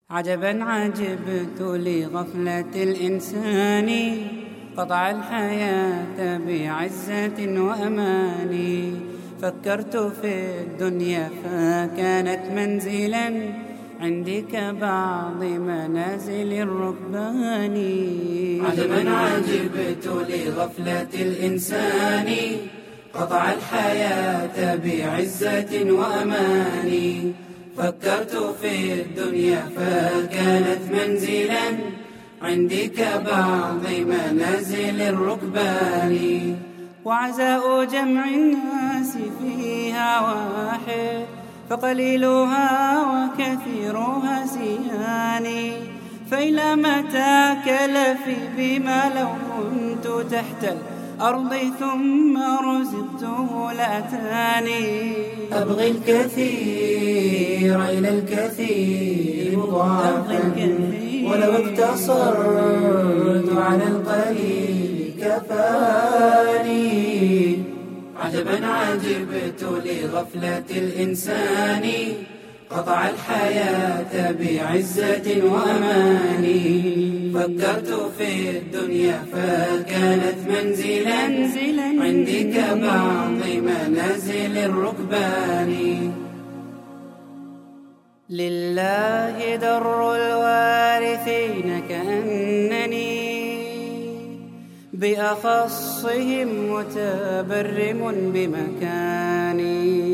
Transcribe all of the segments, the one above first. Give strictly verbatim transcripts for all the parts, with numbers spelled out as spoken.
عجبا عجبت لغفلة الإنسان، قطع الحياة بعزة وأمان. فكرت في الدنيا فكانت منزلا عندي كبعض منازل الركبان. عجبا عجبت لغفلة الإنسان، قطع الحياة بعزة وأمان. فكرت في الدنيا فكانت منزلا عندي كبعض منازل الركبان. وعزاء جمع الناس فيها واحد، فقليلها وكثيرها سيان. فإلى متى كلفي بما لو كنت تحت الأرض ثم رزقته لأتاني. أبغي الكثير إلى الكثير مضاعفا، ولو اقتصرت على القليل كفاني. عجبا عجبت لغفلة الإنسان، قطع الحياة بعزة وأمان. فكرت في الدنيا فكانت منزلا عندي كبعض منازل الركبان. لله در الوارثين كأنني بأخصهم متبرم بمكاني.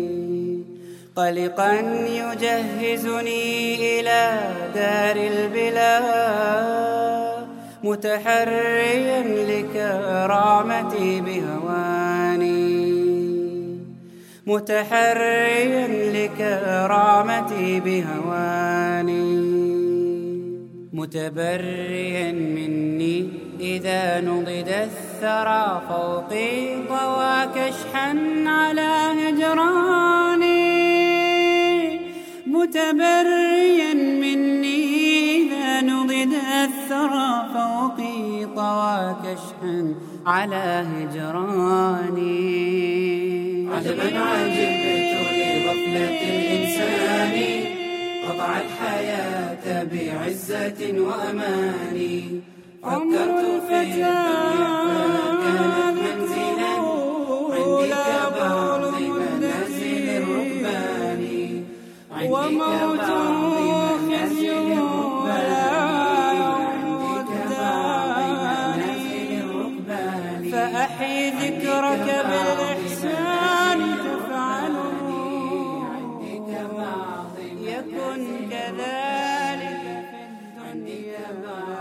قلقا يجهزني إلى دار البلا، متحريا لكرامتي بهواني. متحريا لكرامتي بهواني. متبريا مني إذا نضد الثرى فوقي طوى كشحا على هجراني. متبريا مني إذا نضد الثرى فوقي طوى كشحا على هجراني. عجبا عجبت لغفلة الإنسان، قطع الحياة بعزة وأمان. فكرت في الدنيا فكانت منزلا عندي كبعض منازل الركبان. وموته خزي فأحي ذكرك بالإحسان تفعله، يكن كذلك في الدنيا.